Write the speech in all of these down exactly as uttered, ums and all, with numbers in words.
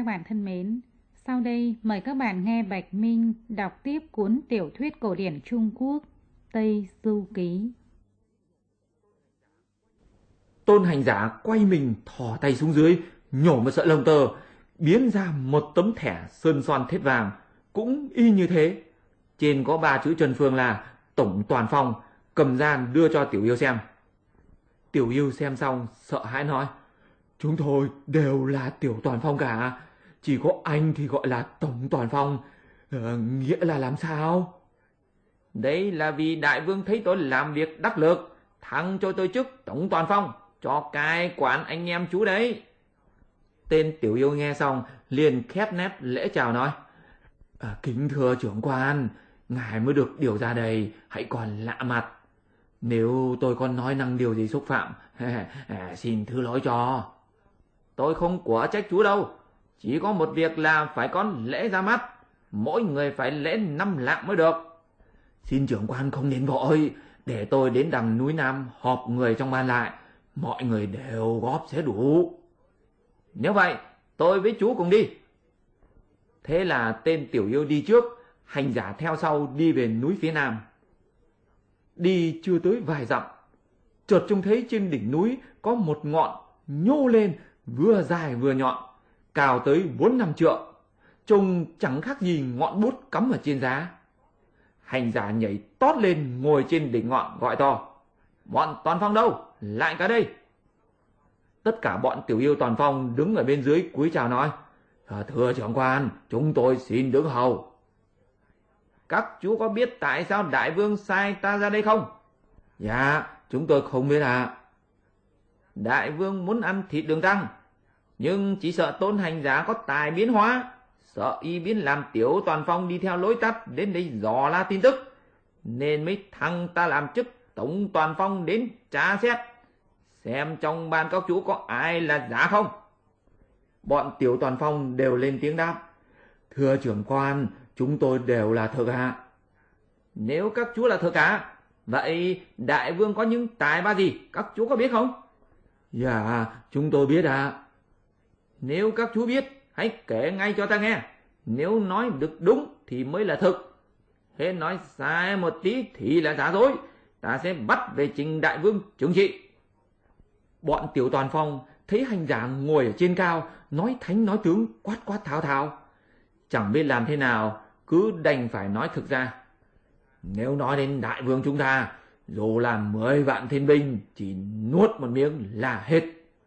bạn thân mến, sau đây mời các bạn nghe Bạch Minh đọc tiếp cuốn tiểu thuyết cổ điển Trung Quốc Tây Du Ký. Tôn hành giả quay mình thò tay xuống dưới, nhổ một sợi lông tơ, biến ra một tấm thẻ sơn son thép vàng, cũng y như thế. Trên có ba chữ Trần Phương là Tổng Toàn Phong, cầm ra đưa cho Tiểu Yêu xem. Tiểu Yêu xem xong sợ hãi nói: chúng tôi đều là Tiểu Toàn Phong cả, chỉ có anh thì gọi là Tổng Toàn Phong, ờ, nghĩa là làm sao? Đấy là vì đại vương thấy tôi làm việc đắc lực, thăng cho tôi chức Tổng Toàn Phong, cho cai quản anh em chú đấy. Tên Tiểu Yêu nghe xong liền khép nép lễ chào nói: à, kính thưa trưởng quan, ngài mới được điều ra đây, hãy còn lạ mặt. Nếu tôi có nói năng điều gì xúc phạm, xin thứ lỗi cho. Tôi không của trách chú đâu, chỉ có một việc là phải có lễ ra mắt, mỗi người phải lễ năm lạng mới được. Xin trưởng quan không nên vội, để tôi đến đằng núi Nam họp người trong ban lại, mọi người đều góp sẽ đủ. Nếu vậy, tôi với chú cùng đi. Thế là tên Tiểu Yêu đi trước, hành giả theo sau đi về núi phía Nam. Đi chưa tới vài dặm, chợt trông thấy trên đỉnh núi có một ngọn nhô lên, vừa dài vừa nhọn, cao tới bốn năm trượng, trông chẳng khác gì ngọn bút cắm ở trên giá. Hành giả nhảy tót lên ngồi trên đỉnh ngọn gọi to: bọn Toàn Phong đâu, lại cả đây. Tất cả bọn Tiểu Yêu Toàn Phong đứng ở bên dưới cúi chào nói: thưa trưởng quan, chúng tôi xin đứng hầu. Các chú có biết tại sao đại vương sai ta ra đây không? Dạ, chúng tôi không biết ạ. À. Đại vương muốn ăn thịt đường tăng, nhưng chỉ sợ Tôn hành giả có tài biến hóa, sợ y biến làm Tiểu Toàn Phong đi theo lối tắt đến đây dò la tin tức, nên mới thăng ta làm chức Tổng Toàn Phong đến tra xét, xem trong ban các chú có ai là giả không. Bọn Tiểu Toàn Phong đều lên tiếng đáp: thưa trưởng quan, chúng tôi đều là thật ạ. Nếu các chú là thật cả, vậy đại vương có những tài ba gì, các chú có biết không? Dạ, chúng tôi biết ạ. À. Nếu các chú biết, hãy kể ngay cho ta nghe. Nếu nói được đúng thì mới là thực, thế nói sai một tí thì là giả dối, ta sẽ bắt về trình đại vương trừng trị. Bọn Tiểu Toàn Phong thấy hành giả ngồi ở trên cao, nói thánh nói tướng, quát quát tháo tháo, chẳng biết làm thế nào, cứ đành phải nói thực ra. Nếu nói đến đại vương chúng ta, dù là mười vạn thiên binh, chỉ nuốt một miếng là hết.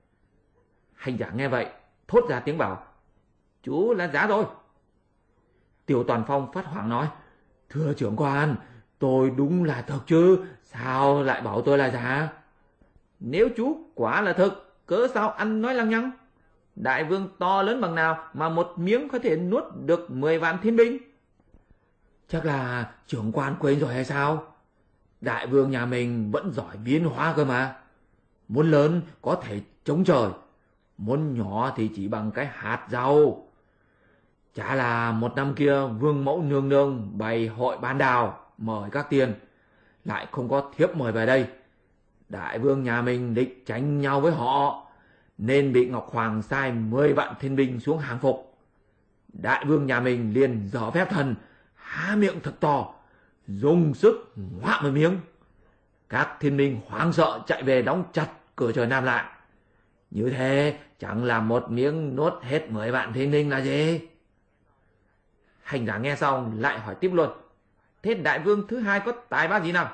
Hành giả nghe vậy, thốt ra tiếng bảo: chú là giả rồi. Tiểu Toàn Phong phát hoảng nói: thưa trưởng quan, tôi đúng là thật chứ, sao lại bảo tôi là giả? Nếu chú quả là thực, cớ sao ăn nói lăng nhăng? Đại vương to lớn bằng nào mà một miếng có thể nuốt được mười vạn thiên binh? Chắc là trưởng quan quên rồi hay sao? Đại vương nhà mình vẫn giỏi biến hóa cơ mà. Muốn lớn có thể chống trời, muốn nhỏ thì chỉ bằng cái hạt rau. Chả là một năm kia vương mẫu nương nương bày hội bán đào, mời các tiên, lại không có thiếp mời về đây. Đại vương nhà mình định tranh nhau với họ, nên bị Ngọc Hoàng sai mười vạn thiên binh xuống hàng phục. Đại vương nhà mình liền dở phép thần, há miệng thật to, dùng sức ngoạ một miếng. Các thiên binh hoảng sợ chạy về đóng chặt cửa trời Nam lại. Như thế chẳng là một miếng nuốt hết mười vạn thiên binh là gì? Hành giả nghe xong lại hỏi tiếp luôn: thế đại vương thứ hai có tài ba gì nào?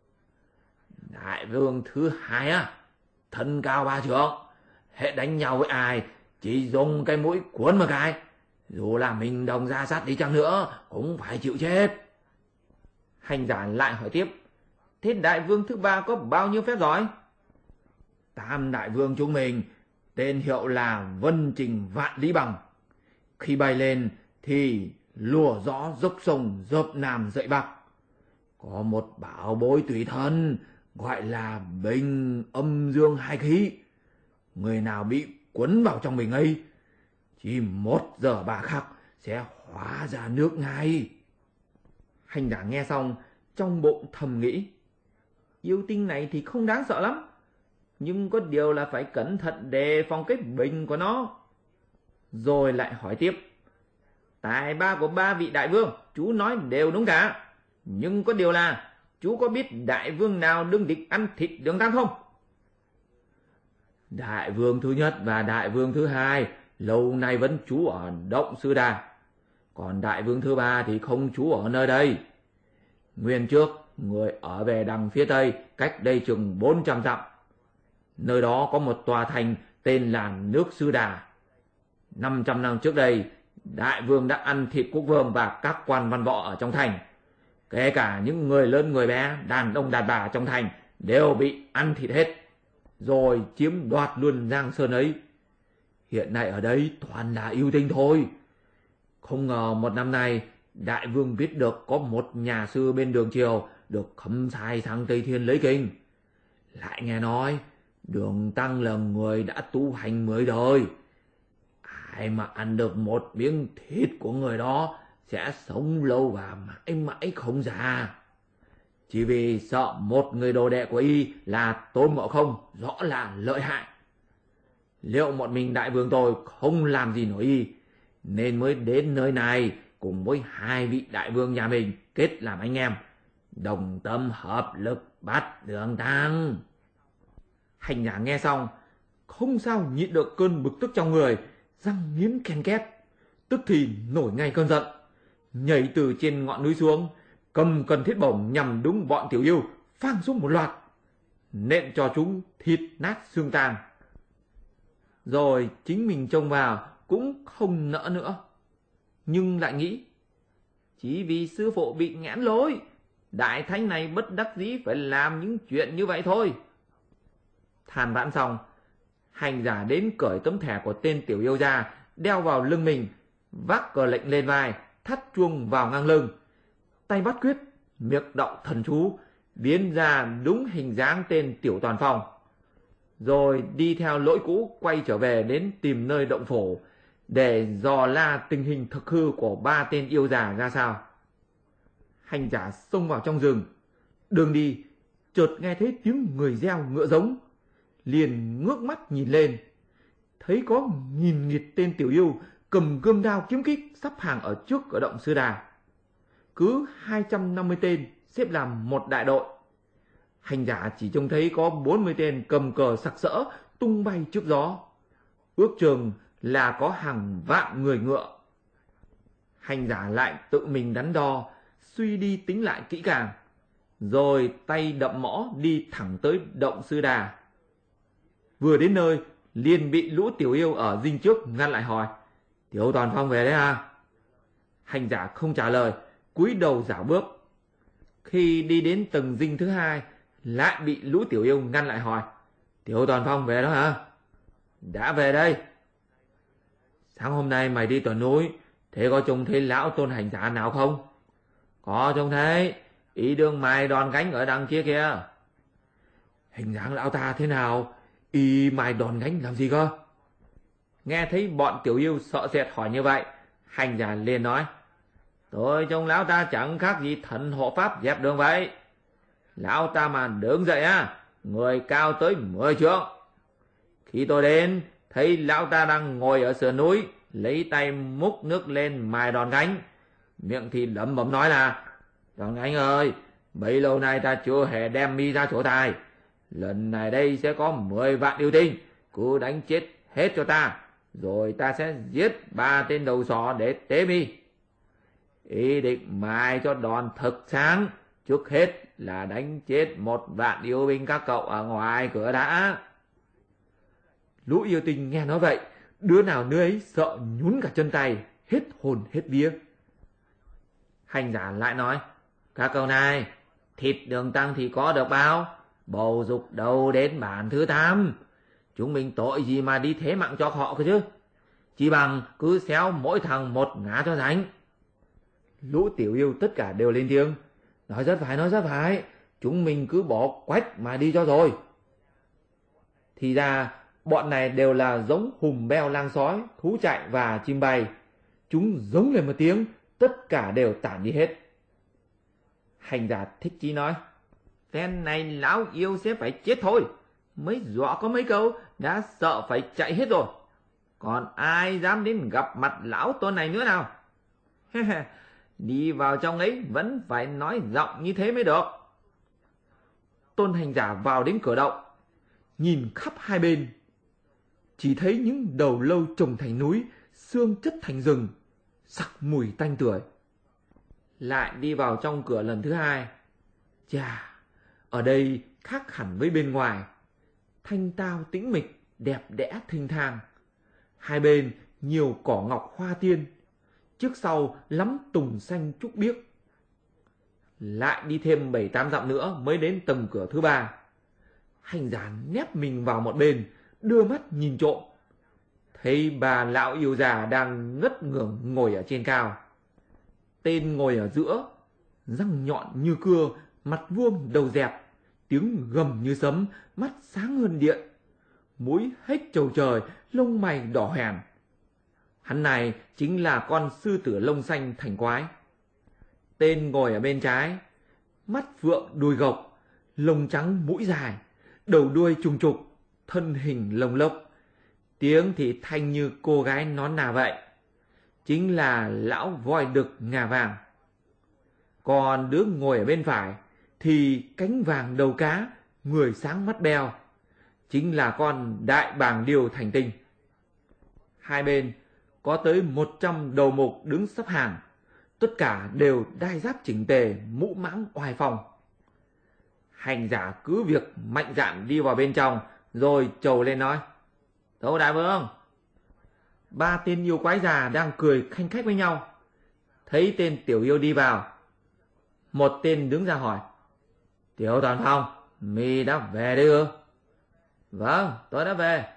Đại vương thứ hai á, thân cao ba trượng, hệ đánh nhau với ai chỉ dùng cái mũi cuốn một cái, dù là mình đồng ra sát đi chăng nữa cũng phải chịu chết. Hành giả lại hỏi tiếp: thế đại vương thứ ba có bao nhiêu phép giỏi? Tam đại vương chúng mình tên hiệu là Vân Trình Vạn Lý Bằng, khi bay lên thì lùa gió dốc sông dợp Nam dậy Bắc. Có một bảo bối tùy thân gọi là bình âm dương hai khí, người nào bị cuốn vào trong mình ấy, chỉ một giờ ba khắc sẽ hóa ra nước ngay. Hành giả nghe xong trong bụng thầm nghĩ: yêu tinh này thì không đáng sợ lắm, nhưng có điều là phải cẩn thận đề phòng cái bình của nó. Rồi lại hỏi tiếp. Tài ba của ba vị đại vương, chú nói đều đúng cả. Nhưng có điều là, chú có biết đại vương nào đương địch ăn thịt Đường Tăng không? Đại vương thứ nhất và đại vương thứ hai lâu nay vẫn trú ở Động Sư Đà. Còn đại vương thứ ba thì không trú ở nơi đây. Nguyên trước, người ở về đằng phía tây, cách đây chừng bốn trăm dặm. Nơi đó có một tòa thành tên là Nước Sư Đà. năm trăm năm trước đây, đại vương đã ăn thịt quốc vương và các quan văn võ ở trong thành. Kể cả những người lớn người bé, đàn ông đàn bà trong thành đều bị ăn thịt hết, rồi chiếm đoạt luôn Giang Sơn ấy. Hiện nay ở đây toàn là yêu tinh thôi. Không ngờ một năm nay, đại vương biết được có một nhà sư bên Đường Triều được khâm sai sang Tây Thiên lấy kinh. Lại nghe nói Đường Tăng là người đã tu hành mười đời. Ai mà ăn được một miếng thịt của người đó sẽ sống lâu và mãi mãi không già. Chỉ vì sợ một người đồ đệ của y là Tôn Ngộ Không rõ là lợi hại. Liệu một mình đại vương tôi không làm gì nổi y, nên mới đến nơi này cùng với hai vị đại vương nhà mình kết làm anh em, đồng tâm hợp lực bắt Đường Tăng. Hành giả nghe xong không sao nhịn được cơn bực tức trong người, răng nghiến ken két, tức thì nổi ngay cơn giận, nhảy từ trên ngọn núi xuống, cầm cần thiết bổng nhằm đúng bọn tiểu yêu, phang xuống một loạt, nện cho chúng thịt nát xương tan. Rồi chính mình trông vào cũng không nỡ nữa, nhưng lại nghĩ chỉ vì sư phụ bị nghẽn lối, đại thánh này bất đắc dĩ phải làm những chuyện như vậy thôi. Than vãn xong, hành giả đến cởi tấm thẻ của tên tiểu yêu ra, đeo vào lưng mình, vác cờ lệnh lên vai, thắt chuông vào ngang lưng, tay bắt quyết, miệng đọc thần chú, biến ra đúng hình dáng tên Tiểu Toàn Phong. Rồi đi theo lỗi cũ quay trở về đến tìm nơi động phổ để dò la tình hình thực hư của ba tên yêu già ra sao. Hành giả xông vào trong rừng, đường đi chợt nghe thấy tiếng người reo ngựa giống, liền ngước mắt nhìn lên, thấy có nghìn nghịt tên tiểu yêu cầm gươm đao kiếm kích sắp hàng ở trước cửa Động Sư Đà. Cứ hai trăm năm mươi tên xếp làm một đại đội. Hành giả chỉ trông thấy có bốn mươi tên cầm cờ sặc sỡ tung bay trước gió, ước chừng là có hàng vạn người ngựa. Hành giả lại tự mình đắn đo, suy đi tính lại kỹ càng, rồi tay đậm mõ đi thẳng tới Động Sư Đà. Vừa đến nơi liền bị lũ tiểu yêu ở dinh trước ngăn lại hỏi: Tiểu Toàn Phong về đấy à? Hành giả không trả lời, cúi đầu dảo bước. Khi đi đến tầng dinh thứ hai, lại bị lũ tiểu yêu ngăn lại hỏi: Tiểu Toàn Phong về đó hả? Đã về đây. Sáng hôm nay mày đi tuần núi, thế có trông thấy lão Tôn hành giả nào không? Có trông thấy, ý đương mài đòn gánh ở đằng kia kìa. Hình dáng lão ta thế nào? Y mài đòn gánh làm gì cơ? Nghe thấy bọn tiểu yêu sợ sệt hỏi như vậy, hành giả liền nói: Tôi trông lão ta chẳng khác gì thần hộ pháp dẹp đường vậy. Lão ta mà đứng dậy á, người cao tới mười trượng. Khi tôi đến, thấy lão ta đang ngồi ở sườn núi, lấy tay múc nước lên mài đòn gánh, miệng thì lẩm bẩm nói là: Đòn gánh ơi, bấy lâu nay ta chưa hề đem mi ra chỗ tài. Lần này đây sẽ có mười vạn yêu tinh, cứ đánh chết hết cho ta, rồi ta sẽ giết ba tên đầu sỏ để tế mi. Ý định mài cho đòn thực sáng, trước hết là đánh chết một vạn yêu binh các cậu ở ngoài cửa đã. Lũ yêu tinh nghe nói vậy, đứa nào đứa ấy sợ nhún cả chân tay, hết hồn hết vía. Hành giả lại nói: Các cậu này, thịt Đường Tăng thì có được bao, bầu dục đầu đến bản thứ tám. Chúng mình tội gì mà đi thế mạng cho họ cơ chứ? Chỉ bằng cứ xéo mỗi thằng một ngã cho rảnh. Lũ tiểu yêu tất cả đều lên tiếng: Nói rất phải, nói rất phải, chúng mình cứ bỏ quách mà đi cho rồi. Thì ra bọn này đều là giống hùm beo lang sói, thú chạy và chim bay. Chúng giống lên một tiếng, tất cả đều tản đi hết. Hành giả thích chí nói: Phen này lão yêu sẽ phải chết thôi, mới dọa có mấy câu đã sợ phải chạy hết rồi. còn ai dám đến gặp mặt lão Tôn này nữa nào? Đi vào trong ấy vẫn phải nói giọng như thế mới được. Tôn hành giả vào đến cửa động, nhìn khắp hai bên, chỉ thấy những đầu lâu chồng thành núi, xương chất thành rừng, sặc mùi tanh tưởi. Lại đi vào trong cửa lần thứ hai. Chà, ở đây khác hẳn với bên ngoài, thanh tao tĩnh mịch, đẹp đẽ thênh thang. Hai bên nhiều cỏ ngọc hoa tiên, trước sau lắm tùng xanh trúc biếc. Lại đi thêm bảy tám dặm nữa mới đến tầng cửa thứ ba. Hành giả nép mình vào một bên, đưa mắt nhìn trộm, thấy bà lão yêu già đang ngất ngưởng ngồi ở trên cao. Tên ngồi ở giữa, răng nhọn như cưa, mặt vuông đầu dẹp, tiếng gầm như sấm, mắt sáng hơn điện, mũi hếch trầu trời, lông mày đỏ hoẻn. Hắn này chính là con sư tử lông xanh Thành Quái. Tên ngồi ở bên trái, mắt phượng đuôi gộc, lông trắng mũi dài, đầu đuôi trùng trục, thân hình lông lốc, tiếng thì thanh như cô gái nón nà vậy, chính là lão voi đực ngà vàng. Còn đứa ngồi ở bên phải thì cánh vàng đầu cá, người sáng mắt beo, chính là con đại bàng điêu Thành Tinh. Hai bên có tới một trăm đầu mục đứng sắp hàng, tất cả đều đai giáp chỉnh tề, mũ mãng oai phong. Hành giả cứ việc mạnh dạn đi vào bên trong, rồi trầu lên nói: Tâu đại vương. Ba tên yêu quái già đang cười khanh khách với nhau, thấy tên tiểu yêu đi vào, một tên đứng ra hỏi: Tiểu Toàn Phong, mi đã về đây ư? Vâng, tôi đã về.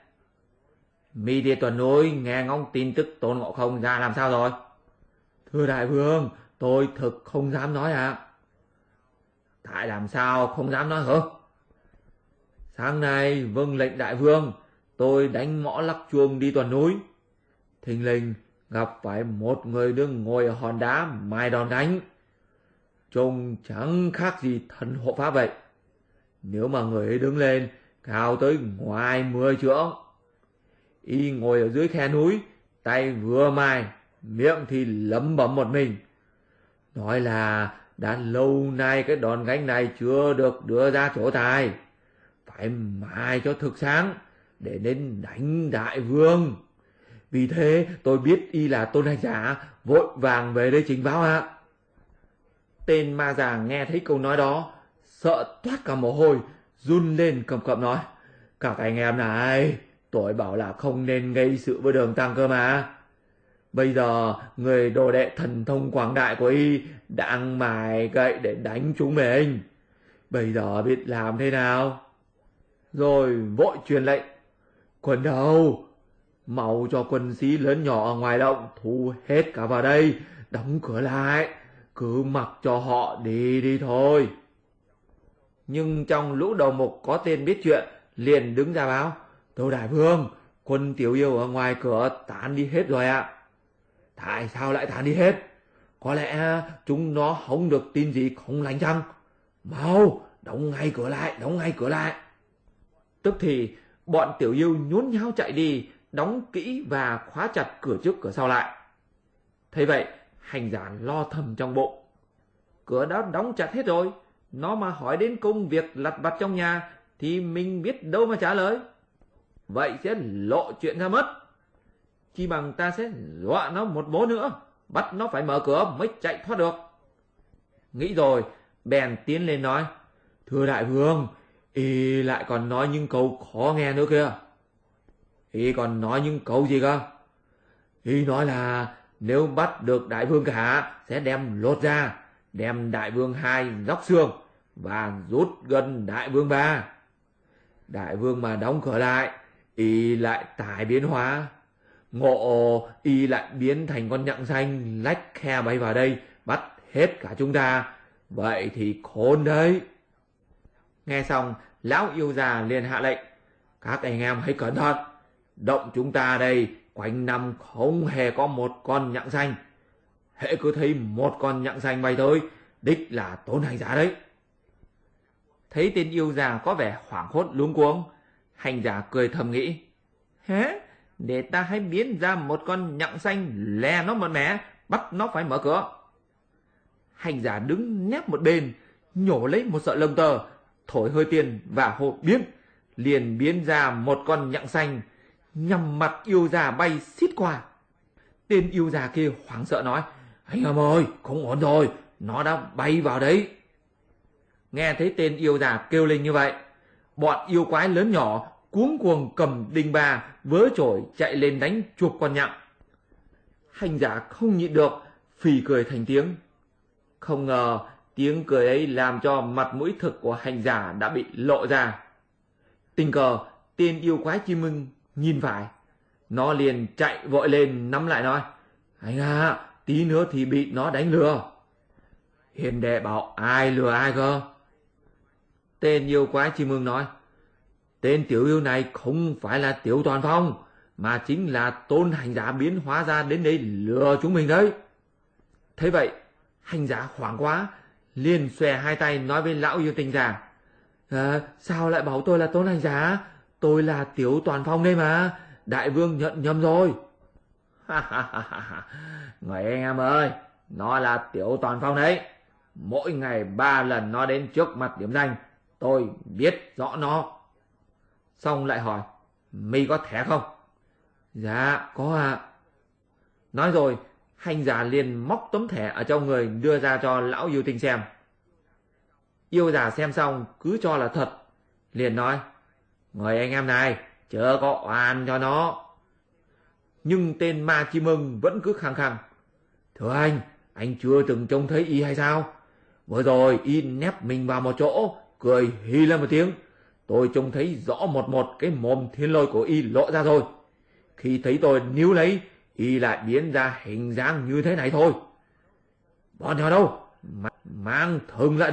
Mi đi tuần núi nghe ngóng tin tức Tôn Ngộ Không ra làm sao rồi? Thưa đại vương, tôi thực không dám nói ạ. À. Tại làm sao không dám nói hả? Sáng nay vâng lệnh đại vương, tôi đánh mõ lắc chuông đi tuần núi, thình lình gặp phải một người đứng ngồi ở hòn đá mai đòn đánh, trông chẳng khác gì thần hộ pháp vậy. Nếu mà người ấy đứng lên cao tới ngoài mười trượng, y ngồi ở dưới khe núi, tay vừa mai, miệng thì lẩm bẩm một mình, nói là đã lâu nay cái đòn gánh này chưa được đưa ra chỗ tài, phải mai cho thực sáng để đến đánh đại vương. Vì thế tôi biết y là Tôn hành giả, vội vàng về đây trình báo ạ. Tên ma già nghe thấy câu nói đó, sợ toát cả mồ hôi, run lên cầm cập nói: Các anh em này, tôi bảo là không nên gây sự với Đường Tăng cơ mà. Bây giờ người đồ đệ thần thông quảng đại của y đang mài gậy để đánh chúng mình, bây giờ biết làm thế nào? Rồi vội truyền lệnh: Quân đâu, mau cho quân sĩ lớn nhỏ ở ngoài động thu hết cả vào đây, đóng cửa lại, cứ mặc cho họ đi đi thôi. Nhưng trong lũ đầu mục có tên biết chuyện, liền đứng ra báo: Tâu đại vương, quân tiểu yêu ở ngoài cửa tán đi hết rồi ạ. À. Tại sao lại tán đi hết? Có lẽ chúng nó không được tin gì không lành chăng? Mau đóng ngay cửa lại, đóng ngay cửa lại. Tức thì bọn tiểu yêu nhốn nháo chạy đi, đóng kỹ và khóa chặt cửa trước cửa sau lại. Thế vậy hành giả lo thầm trong bụng: Cửa đã đóng chặt hết rồi, nó mà hỏi đến công việc lặt vặt trong nhà thì mình biết đâu mà trả lời. Vậy sẽ lộ chuyện ra mất. Chi bằng ta sẽ dọa nó một bố nữa, bắt nó phải mở cửa mới chạy thoát được. Nghĩ rồi bèn tiến lên nói: Thưa đại vương, y lại còn nói những câu khó nghe nữa kìa. Y còn nói những câu gì cơ? Y nói là nếu bắt được đại vương cả sẽ đem lột ra, đem đại vương hai róc xương và rút gần đại vương ba. Đại vương mà đóng cửa lại, y lại tài biến hóa, ngộ y lại biến thành con nhặng xanh lách khe bay vào đây bắt hết cả chúng ta, vậy thì khốn đấy. Nghe xong lão yêu già liền hạ lệnh: Các anh em hãy cẩn thận, động chúng ta đây quanh năm không hề có một con nhặng xanh, hễ cứ thấy một con nhặng xanh bay tới, đích là Tôn hành giả đấy. Thấy tên yêu già có vẻ hoảng hốt luống cuống, hành giả cười thầm nghĩ: Hế, để ta hãy biến ra một con nhặng xanh lè nó một mẻ, bắt nó phải mở cửa. Hành giả đứng nép một bên, nhổ lấy một sợi lông tơ, thổi hơi tiền và hô biến, liền biến ra một con nhặng xanh, nhằm mặt yêu già bay xít qua. Tên yêu già kia hoảng sợ nói: anh em ơi, không ổn rồi, nó đã bay vào đấy. Nghe thấy tên yêu già kêu lên như vậy, bọn yêu quái lớn nhỏ cuống cuồng cầm đinh ba vớ chổi chạy lên đánh chuộc con nhặng. Hành giả không nhịn được, phì cười thành tiếng. Không ngờ tiếng cười ấy làm cho mặt mũi thực của hành giả đã bị lộ ra. Tình cờ tên yêu quái chim ưng nhìn phải, nó liền chạy vội lên nắm lại nói: anh à, tí nữa thì bị nó đánh lừa. Hiền đệ bảo ai lừa ai cơ? Tên yêu quái chim ưng nói: tên tiểu yêu này không phải là Tiểu Toàn Phong, mà chính là tôn hành giả biến hóa ra đến đây lừa chúng mình đấy. Thế vậy, hành giả hoảng quá, liền xòe hai tay nói với lão yêu tinh già: à, sao lại bảo tôi là tôn hành giả? Tôi là Tiểu Toàn Phong đây mà, đại vương nhận nhầm rồi. Người anh em ơi, nó là Tiểu Toàn Phong đấy. Mỗi ngày ba lần nó đến trước mặt điểm danh, tôi biết rõ nó. Xong lại hỏi: mi có thẻ không? Dạ có ạ. À. Nói rồi, hành giả liền móc tấm thẻ ở trong người đưa ra cho lão yêu tinh xem. Yêu giả xem xong cứ cho là thật, liền nói: người anh em này chớ có oan cho nó. Nhưng tên ma chim ưng vẫn cứ khăng khăng: thưa anh, anh chưa từng trông thấy y hay sao? Vừa rồi y nép mình vào một chỗ, cười hì lên một tiếng. Tôi trông thấy rõ một một cái mồm thiên lôi của y lộ ra rồi. Khi thấy tôi níu lấy, y lại biến ra hình dáng như thế này thôi. Bọn nhỏ đâu? Mang thừng lại đây.